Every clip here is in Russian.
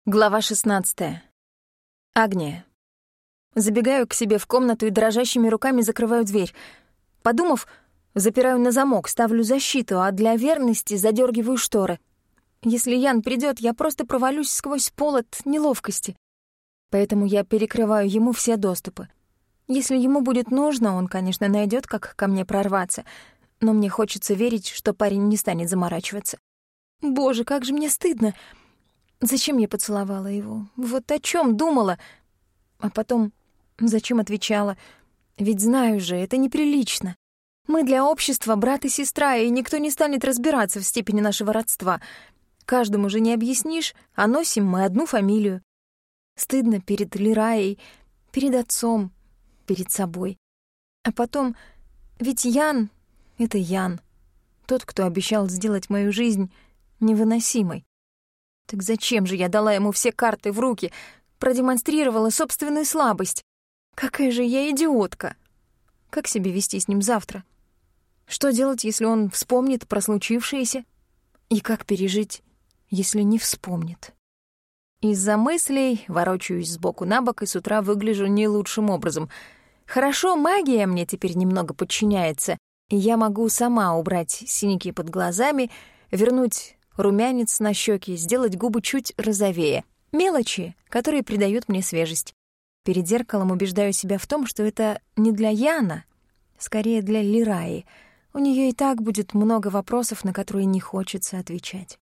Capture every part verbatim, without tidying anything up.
Глава шестнадцатая. Агния. Забегаю к себе в комнату и дрожащими руками закрываю дверь. Подумав, запираю на замок, ставлю защиту, а для верности задергиваю шторы. Если Ян придет, я просто провалюсь сквозь пол от неловкости. Поэтому я перекрываю ему все доступы. Если ему будет нужно, он, конечно, найдет, как ко мне прорваться, но мне хочется верить, что парень не станет заморачиваться. Боже, как же мне стыдно! Зачем я поцеловала его? Вот о чем думала? А потом, зачем отвечала? Ведь знаю же, это неприлично. Мы для общества брат и сестра, и никто не станет разбираться в степени нашего родства. Каждому же не объяснишь, а носим мы одну фамилию. Стыдно перед Лираей, перед отцом, перед собой. А потом, ведь Ян — это Ян. Тот, кто обещал сделать мою жизнь невыносимой. Так зачем же я дала ему все карты в руки, продемонстрировала собственную слабость? Какая же я идиотка! Как себя вести с ним завтра? Что делать, если он вспомнит про случившееся? И как пережить, если не вспомнит? Из-за мыслей ворочаюсь сбоку на бок и с утра выгляжу не лучшим образом. Хорошо, магия мне теперь немного подчиняется, и я могу сама убрать синяки под глазами, вернуть румянец на щеки, сделать губы чуть розовее. Мелочи, которые придают мне свежесть. Перед зеркалом убеждаю себя в том, что это не для Яна, скорее для Лираи. У нее и так будет много вопросов, на которые не хочется отвечать.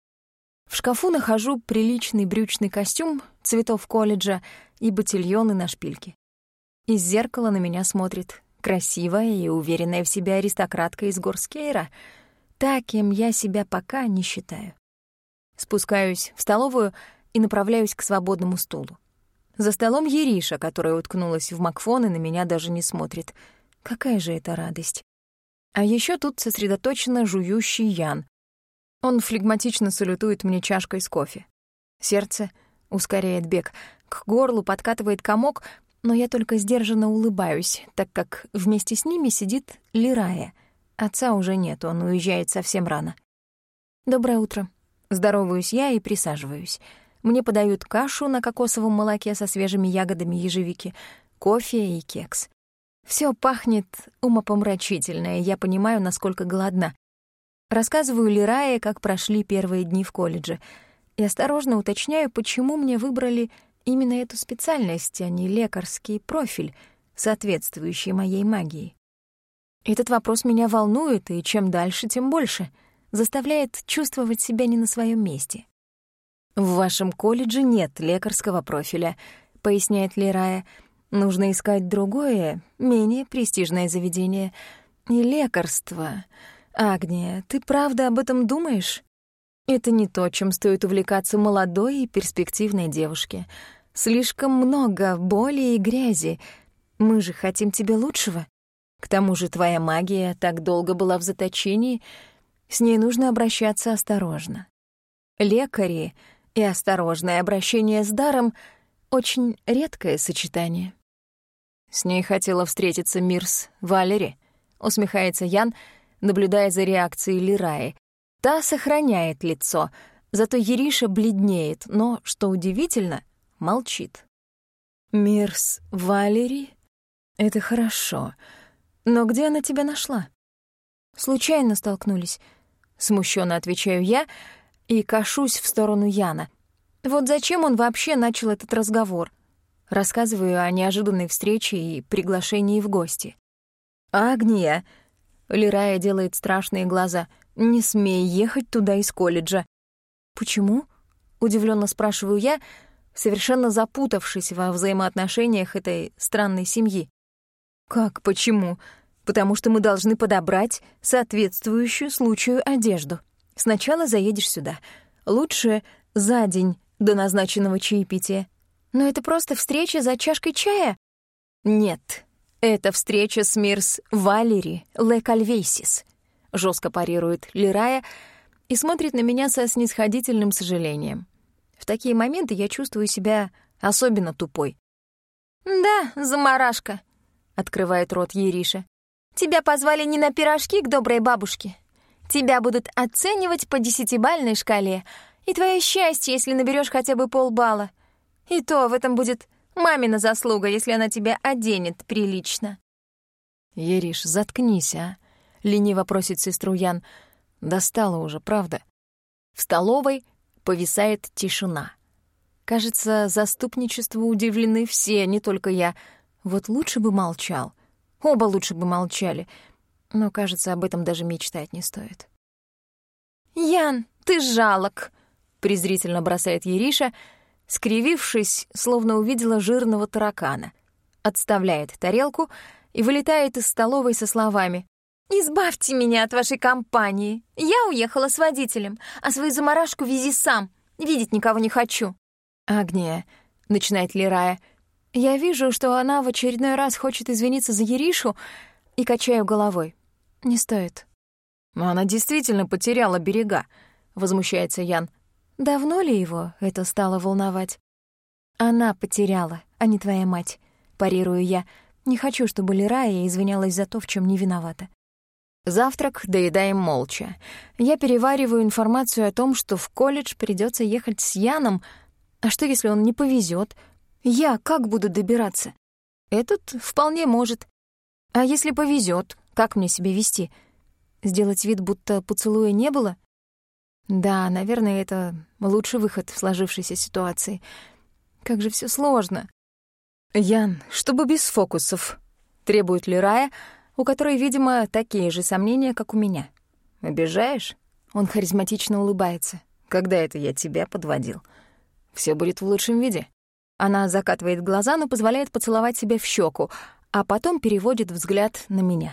В шкафу нахожу приличный брючный костюм цветов колледжа и ботильоны на шпильке. Из зеркала на меня смотрит красивая и уверенная в себе аристократка из Горскейра, та, кем я себя пока не считаю. Спускаюсь в столовую и направляюсь к свободному стулу. За столом Ериша, которая уткнулась в Макфон и на меня даже не смотрит. Какая же это радость. А еще тут сосредоточенно жующий Ян. Он флегматично салютует мне чашкой с кофе. Сердце ускоряет бег. К горлу подкатывает комок, но я только сдержанно улыбаюсь, так как вместе с ними сидит Лирая. Отца уже нет, он уезжает совсем рано. «Доброе утро». Здороваюсь я и присаживаюсь. Мне подают кашу на кокосовом молоке со свежими ягодами ежевики, кофе и кекс. Всё пахнет умопомрачительно, и я понимаю, насколько голодна. Рассказываю Лирае, как прошли первые дни в колледже, и осторожно уточняю, почему мне выбрали именно эту специальность, а не лекарский профиль, соответствующий моей магии. Этот вопрос меня волнует, и чем дальше, тем больше. Заставляет чувствовать себя не на своем месте. «В вашем колледже нет лекарского профиля», — поясняет Лирая. «Нужно искать другое, менее престижное заведение. И лекарство. Агния, ты правда об этом думаешь? Это не то, чем стоит увлекаться молодой и перспективной девушке. Слишком много боли и грязи. Мы же хотим тебе лучшего. К тому же твоя магия так долго была в заточении, с ней нужно обращаться осторожно. Лекари и осторожное обращение с даром — очень редкое сочетание». «С ней хотела встретиться Мирс Валери», — усмехается Ян, наблюдая за реакцией Лираи. Та сохраняет лицо, зато Ериша бледнеет, но, что удивительно, молчит. «Мирс Валери? Это хорошо. Но где она тебя нашла?» «Случайно столкнулись», — смущенно отвечаю я и кашусь в сторону Яна. Вот зачем он вообще начал этот разговор? Рассказываю о неожиданной встрече и приглашении в гости. «Агния!» — Лирая делает страшные глаза. «Не смей ехать туда из колледжа». «Почему?» — удивленно спрашиваю я, совершенно запутавшись во взаимоотношениях этой странной семьи. «Как почему? Потому что мы должны подобрать соответствующую случаю одежду. Сначала заедешь сюда. Лучше за день до назначенного чаепития. Но это просто встреча за чашкой чая?» «Нет, это встреча с Мирс Валери Ле Кальвейсис», — жестко парирует Лирая и смотрит на меня со снисходительным сожалением. В такие моменты я чувствую себя особенно тупой. «Да, заморашка», — открывает рот Ериша. «Тебя позвали не на пирожки к доброй бабушке. Тебя будут оценивать по десятибалльной шкале, И твое счастье, если наберешь хотя бы полбалла. И то в этом будет мамина заслуга, если она тебя оденет прилично». «Ериш, заткнись, а?» — лениво просит сестру Ян. «Достала уже, правда?» В столовой повисает тишина. Кажется, заступничеству удивлены все, не только я. Вот лучше бы молчал. Оба лучше бы молчали. Но, кажется, об этом даже мечтать не стоит. «Ян, ты жалок!» — презрительно бросает Ериша, скривившись, словно увидела жирного таракана. Отставляет тарелку и вылетает из столовой со словами: «Избавьте меня от вашей компании. Я уехала с водителем, а свою заморашку вези сам. Видеть никого не хочу». «Агния», — начинает Лерая. Я вижу, что она в очередной раз хочет извиниться за Еришу, и качаю головой. Не стоит. «Она действительно потеряла берега», — возмущается Ян. «Давно ли его это стало волновать?» «Она потеряла, а не твоя мать», — парирую я. Не хочу, чтобы Лерая извинялась за то, в чем не виновата. Завтрак доедаем молча. Я перевариваю информацию о том, что в колледж придется ехать с Яном. А что, если он не повезет? Я как буду добираться? Этот вполне может. А если повезет, как мне себя вести? Сделать вид, будто поцелуя не было? Да, наверное, это лучший выход в сложившейся ситуации. Как же все сложно. «Ян, чтобы без фокусов», — требует Лерая, у которой, видимо, такие же сомнения, как у меня. «Обижаешь?» Он харизматично улыбается. «Когда это я тебя подводил? Все будет в лучшем виде». Она закатывает глаза, но позволяет поцеловать себя в щеку, а потом переводит взгляд на меня.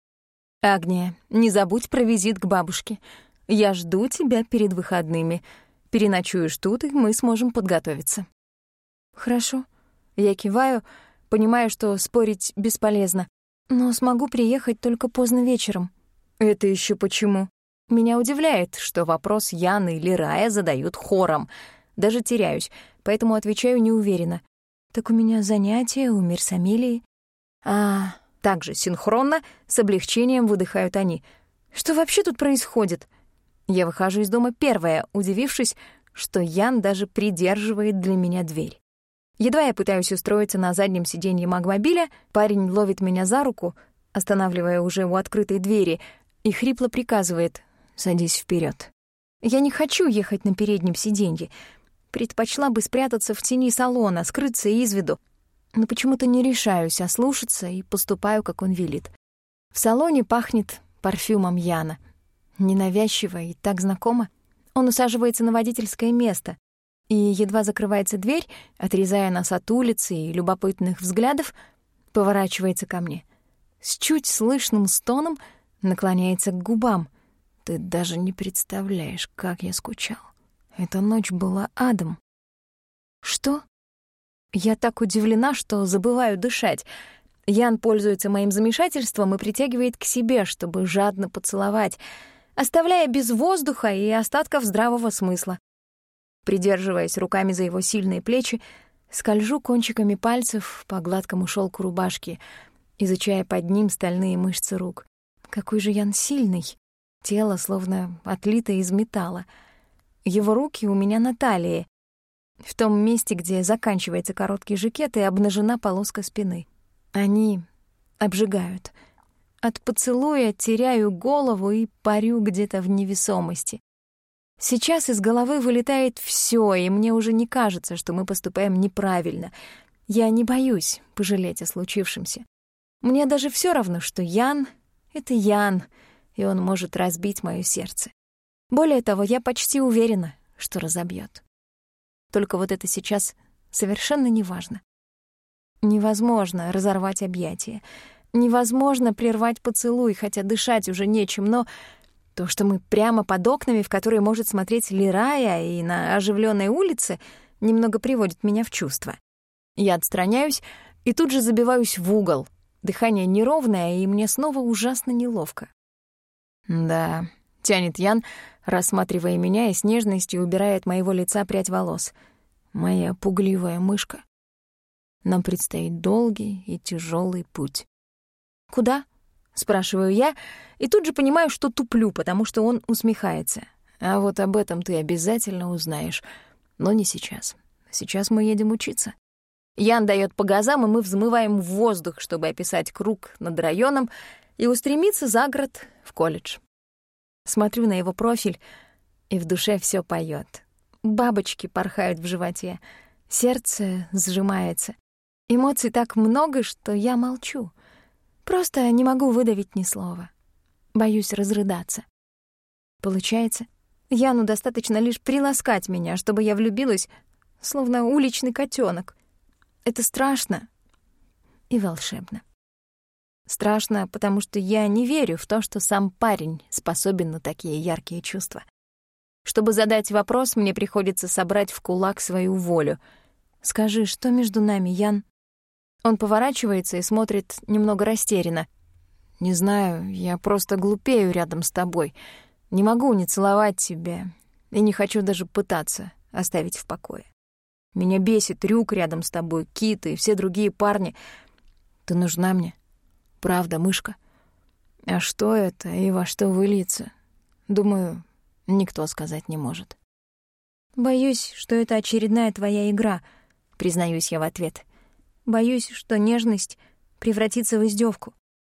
«Агния, не забудь про визит к бабушке. Я жду тебя перед выходными. Переночуешь тут, и мы сможем подготовиться». «Хорошо». Я киваю, понимая, что спорить бесполезно. «Но смогу приехать только поздно вечером». «Это еще почему?» Меня удивляет, что вопрос Яны или Рая задают хором. Даже теряюсь, поэтому отвечаю неуверенно. «Так у меня занятия у Мирсамелии». «А, также синхронно, с облегчением выдыхают они. Что вообще тут происходит?» Я выхожу из дома первая, удивившись, что Ян даже придерживает для меня дверь. Едва я пытаюсь устроиться на заднем сиденье магмобиля, парень ловит меня за руку, останавливая уже у открытой двери, и хрипло приказывает: «Садись вперед». Я не хочу ехать на переднем сиденье. Предпочла бы спрятаться в тени салона, скрыться из виду. Но почему-то не решаюсь ослушаться и поступаю, как он велит. В салоне пахнет парфюмом Яна. Ненавязчиво и так знакомо. Он усаживается на водительское место, и едва закрывается дверь, отрезая нас от улицы и любопытных взглядов, поворачивается ко мне. С чуть слышным стоном наклоняется к губам. «Ты даже не представляешь, как я скучал. Эта ночь была адом». «Что?» Я так удивлена, что забываю дышать. Ян пользуется моим замешательством и притягивает к себе, чтобы жадно поцеловать, оставляя без воздуха и остатков здравого смысла. Придерживаясь руками за его сильные плечи, скольжу кончиками пальцев по гладкому шелку рубашки, изучая под ним стальные мышцы рук. Какой же Ян сильный! Тело словно отлито из металла. Его руки у меня на талии, в том месте, где заканчивается короткий жакет и обнажена полоска спины. Они обжигают. От поцелуя теряю голову и парю где-то в невесомости. Сейчас из головы вылетает всё, и мне уже не кажется, что мы поступаем неправильно. Я не боюсь пожалеть о случившемся. Мне даже всё равно, что Ян — это Ян, и он может разбить моё сердце. Более того, я почти уверена, что разобьёт. Только вот это сейчас совершенно неважно. Невозможно разорвать объятия. Невозможно прервать поцелуй, хотя дышать уже нечем, но то, что мы прямо под окнами, в которые может смотреть Лерая, и на оживленной улице, немного приводит меня в чувство. Я отстраняюсь и тут же забиваюсь в угол. Дыхание неровное, и мне снова ужасно неловко. «Да», — тянет Ян, рассматривая меня и с нежностью убирая от моего лица прядь волос. «Моя пугливая мышка. Нам предстоит долгий и тяжелый путь». «Куда?» — спрашиваю я, и тут же понимаю, что туплю, потому что он усмехается. А вот об этом ты обязательно узнаешь, но не сейчас. Сейчас мы едем учиться». Ян даёт по газам, и мы взмываем в воздух, чтобы описать круг над районом и устремиться за город в колледж. Смотрю на его профиль, и в душе всё поёт. Бабочки порхают в животе, сердце сжимается. Эмоций так много, что я молчу. Просто не могу выдавить ни слова. Боюсь разрыдаться. Получается, Яну достаточно лишь приласкать меня, чтобы я влюбилась, словно уличный котёнок. Это страшно и волшебно. Страшно, потому что я не верю в то, что сам парень способен на такие яркие чувства. Чтобы задать вопрос, мне приходится собрать в кулак свою волю. «Скажи, что между нами, Ян?» Он поворачивается и смотрит немного растерянно. «Не знаю, я просто глупею рядом с тобой. Не могу не целовать тебя и не хочу даже пытаться оставить в покое. Меня бесит Рюк рядом с тобой, Кит и все другие парни. Ты нужна мне. Правда, мышка. А что это и во что выльется? Думаю, никто сказать не может». «Боюсь, что это очередная твоя игра», — признаюсь я в ответ. «Боюсь, что нежность превратится в издевку».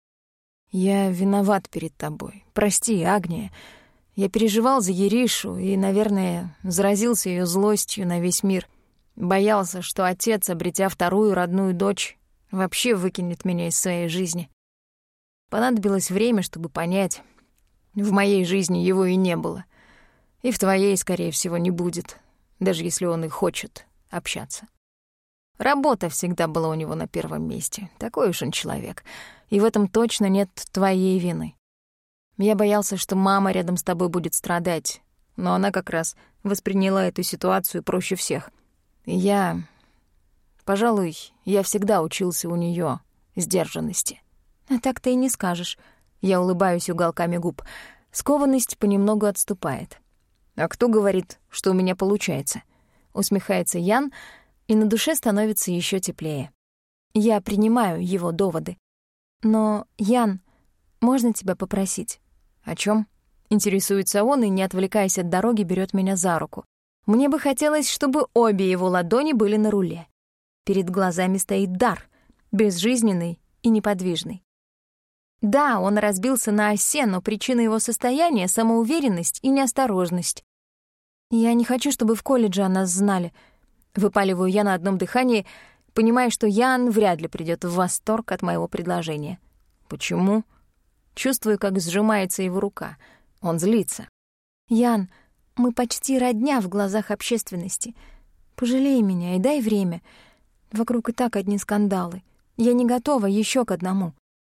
«Я виноват перед тобой. Прости, Агния. Я переживал за Еришу и, наверное, заразился ее злостью на весь мир. Боялся, что отец, обретя вторую родную дочь, вообще выкинет меня из своей жизни. Понадобилось время, чтобы понять. В моей жизни его и не было. И в твоей, скорее всего, не будет, даже если он и хочет общаться. Работа всегда была у него на первом месте. Такой уж он человек. И в этом точно нет твоей вины. Я боялся, что мама рядом с тобой будет страдать, но она как раз восприняла эту ситуацию проще всех. И я... Пожалуй, я всегда учился у неё сдержанности. А так ты и не скажешь. Я улыбаюсь уголками губ. Скованность понемногу отступает. «А кто говорит, что у меня получается?» Усмехается Ян, и на душе становится ещё теплее. Я принимаю его доводы. Но, Ян, можно тебя попросить? О чём? Интересуется он и, не отвлекаясь от дороги, берёт меня за руку. Мне бы хотелось, чтобы обе его ладони были на руле. Перед глазами стоит Дар, безжизненный и неподвижный. Да, он разбился на осе, но причина его состояния — самоуверенность и неосторожность. «Я не хочу, чтобы в колледже о нас знали», — выпаливаю я на одном дыхании, понимая, что Ян вряд ли придёт в восторг от моего предложения. «Почему?» Чувствую, как сжимается его рука. Он злится. «Ян, мы почти родня в глазах общественности. Пожалей меня и дай время. Вокруг и так одни скандалы. Я не готова ещё к одному».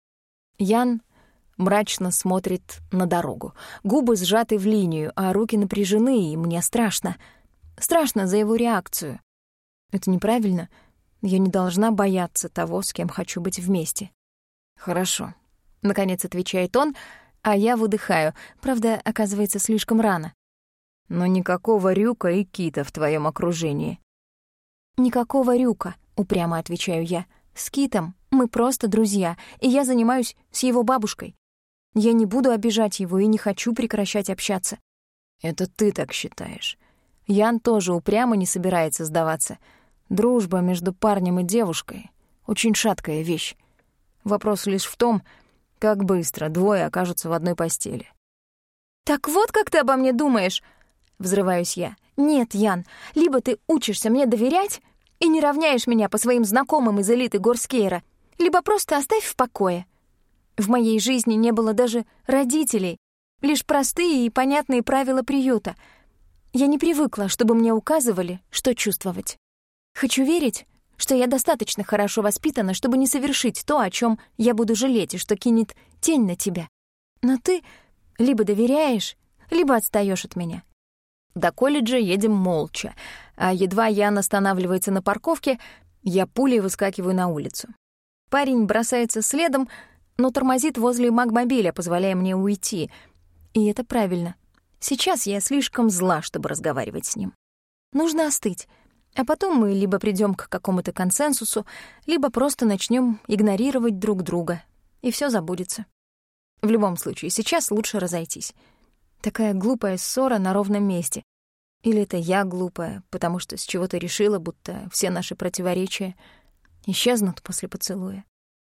Ян мрачно смотрит на дорогу. Губы сжаты в линию, а руки напряжены, и мне страшно. Страшно за его реакцию. Это неправильно. Я не должна бояться того, с кем хочу быть вместе. «Хорошо», — наконец отвечает он, а я выдыхаю. Правда, оказывается, слишком рано. «Но никакого Рюка и Кита в твоем окружении». «Никакого Рюка», — упрямо отвечаю я. «С Китом мы просто друзья, и я занимаюсь с его бабушкой. Я не буду обижать его и не хочу прекращать общаться». «Это ты так считаешь». Ян тоже упрямо не собирается сдаваться. Дружба между парнем и девушкой — очень шаткая вещь. Вопрос лишь в том, как быстро двое окажутся в одной постели. «Так вот как ты обо мне думаешь!» — взрываюсь я. «Нет, Ян, либо ты учишься мне доверять и не равняешь меня по своим знакомым из элиты Горскейра, либо просто оставь в покое. В моей жизни не было даже родителей, лишь простые и понятные правила приюта. Я не привыкла, чтобы мне указывали, что чувствовать. Хочу верить, что я достаточно хорошо воспитана, чтобы не совершить то, о чем я буду жалеть и что кинет тень на тебя. Но ты либо доверяешь, либо отстаешь от меня». До колледжа едем молча, а едва Ян останавливается на парковке, я пулей выскакиваю на улицу. Парень бросается следом, но тормозит возле магмобиля, позволяя мне уйти. И это правильно. Сейчас я слишком зла, чтобы разговаривать с ним. Нужно остыть, а потом мы либо придём к какому-то консенсусу, либо просто начнём игнорировать друг друга, и всё забудется. В любом случае, сейчас лучше разойтись. Такая глупая ссора на ровном месте. Или это я глупая, потому что с чего-то решила, будто все наши противоречия исчезнут после поцелуя.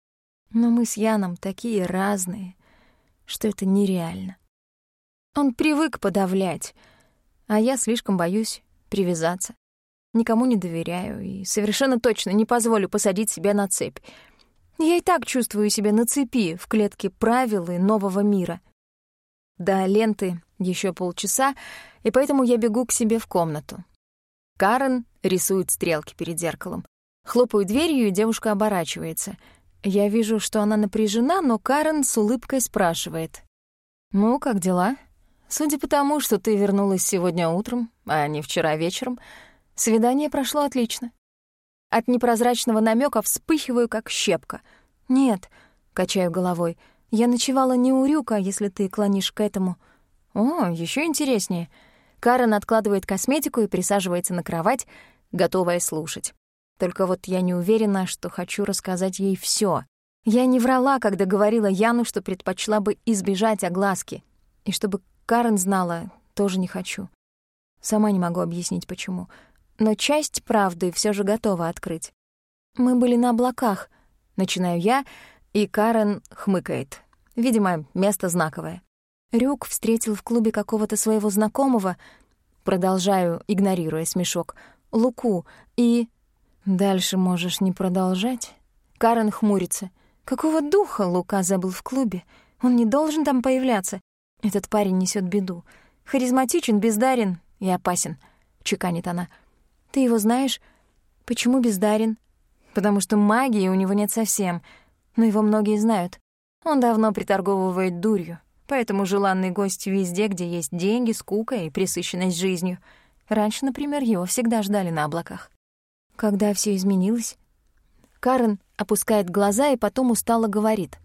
Но мы с Яном такие разные, что это нереально. Он привык подавлять, а я слишком боюсь привязаться. Никому не доверяю и совершенно точно не позволю посадить себя на цепь. Я и так чувствую себя на цепи в клетке правил и нового мира. До ленты еще полчаса, и поэтому я бегу к себе в комнату. Карен рисует стрелки перед зеркалом. Хлопаю дверью, и девушка оборачивается. Я вижу, что она напряжена, но Карен с улыбкой спрашивает: «Ну, как дела? Судя по тому, что ты вернулась сегодня утром, а не вчера вечером, свидание прошло отлично». От непрозрачного намека вспыхиваю, как щепка. «Нет», — качаю головой, — «я ночевала не у Рюка, если ты клонишь к этому». «О, еще интереснее». Карен откладывает косметику и присаживается на кровать, готовая слушать. Только вот я не уверена, что хочу рассказать ей всё. Я не врала, когда говорила Яну, что предпочла бы избежать огласки. И чтобы Карен знала, тоже не хочу. Сама не могу объяснить, почему. Но часть правды всё же готова открыть. «Мы были на облаках», — начинаю я, и Карен хмыкает. Видимо, место знаковое. Рюк встретил в клубе какого-то своего знакомого, продолжаю, игнорируя смешок, Луку, и... Дальше можешь не продолжать. Карен хмурится. Какого духа Лука забыл в клубе? Он не должен там появляться. Этот парень несёт беду. Харизматичен, бездарен и опасен, чеканит она. Ты его знаешь? Почему бездарен? Потому что магии у него нет совсем, но его многие знают. Он давно приторговывает дурью, поэтому желанный гость везде, где есть деньги, скука и пресыщенность жизнью. Раньше, например, его всегда ждали на облаках. Когда всё изменилось? Карен опускает глаза и потом устало говорит.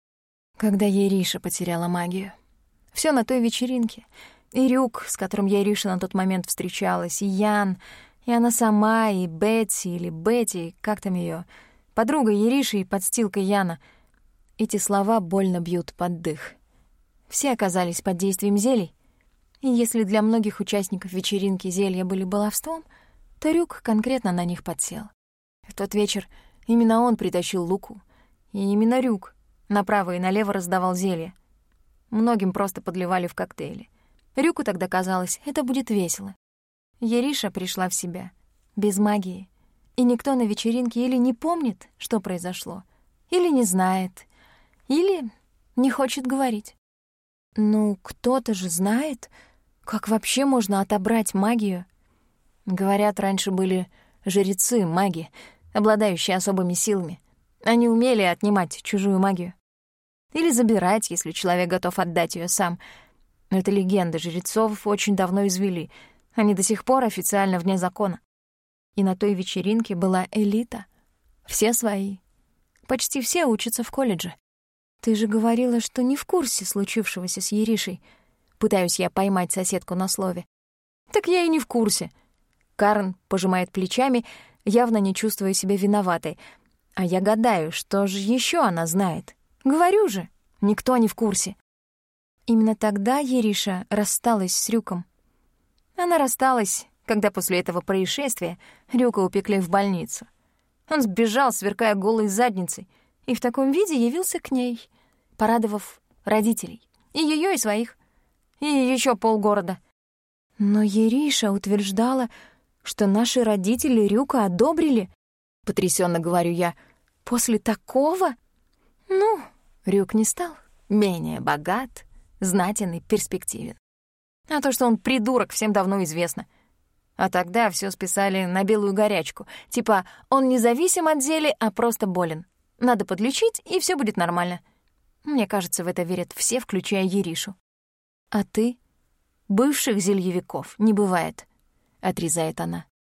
Когда Ериша потеряла магию. Всё на той вечеринке. И Рюк, с которым Ериша на тот момент встречалась, и Ян, и она сама, и Бетти или Бетти, как там её, подруга Ериши и подстилка Яна. Эти слова больно бьют под дых. Все оказались под действием зелий. И если для многих участников вечеринки зелья были баловством, то Рюк конкретно на них подсел. В тот вечер именно он притащил Луку. И именно Рюк направо и налево раздавал зелья. Многим просто подливали в коктейли. Рюку тогда казалось, это будет весело. Ериша пришла в себя, без магии. И никто на вечеринке или не помнит, что произошло, или не знает, или не хочет говорить. Ну, кто-то же знает, как вообще можно отобрать магию. Говорят, раньше были жрецы, маги, обладающие особыми силами. Они умели отнимать чужую магию. Или забирать, если человек готов отдать её сам. Но это легенда, жрецов очень давно извели. Они до сих пор официально вне закона. И на той вечеринке была элита. Все свои. Почти все учатся в колледже. Ты же говорила, что не в курсе случившегося с Еришей. Пытаюсь я поймать соседку на слове. Так я и не в курсе. Карен пожимает плечами, явно не чувствуя себя виноватой. А я гадаю, что же ещё она знает. Говорю же, никто не в курсе. Именно тогда Ериша рассталась с Рюком. Она рассталась, когда после этого происшествия Рюка упекли в больницу. Он сбежал, сверкая голой задницей, и в таком виде явился к ней, порадовав родителей. И её, и своих. И ещё полгорода. Но Ериша утверждала, что наши родители Рюка одобрили, потрясённо говорю я. После такого? Ну, Рюк не стал менее богат, знатен и перспективен. А то, что он придурок, всем давно известно. А тогда всё списали на белую горячку. Типа, он не зависим от зелий, а просто болен. Надо подлечить, и всё будет нормально. Мне кажется, в это верят все, включая Еришу. А ты? Бывших зельевиков не бывает, отрезает она.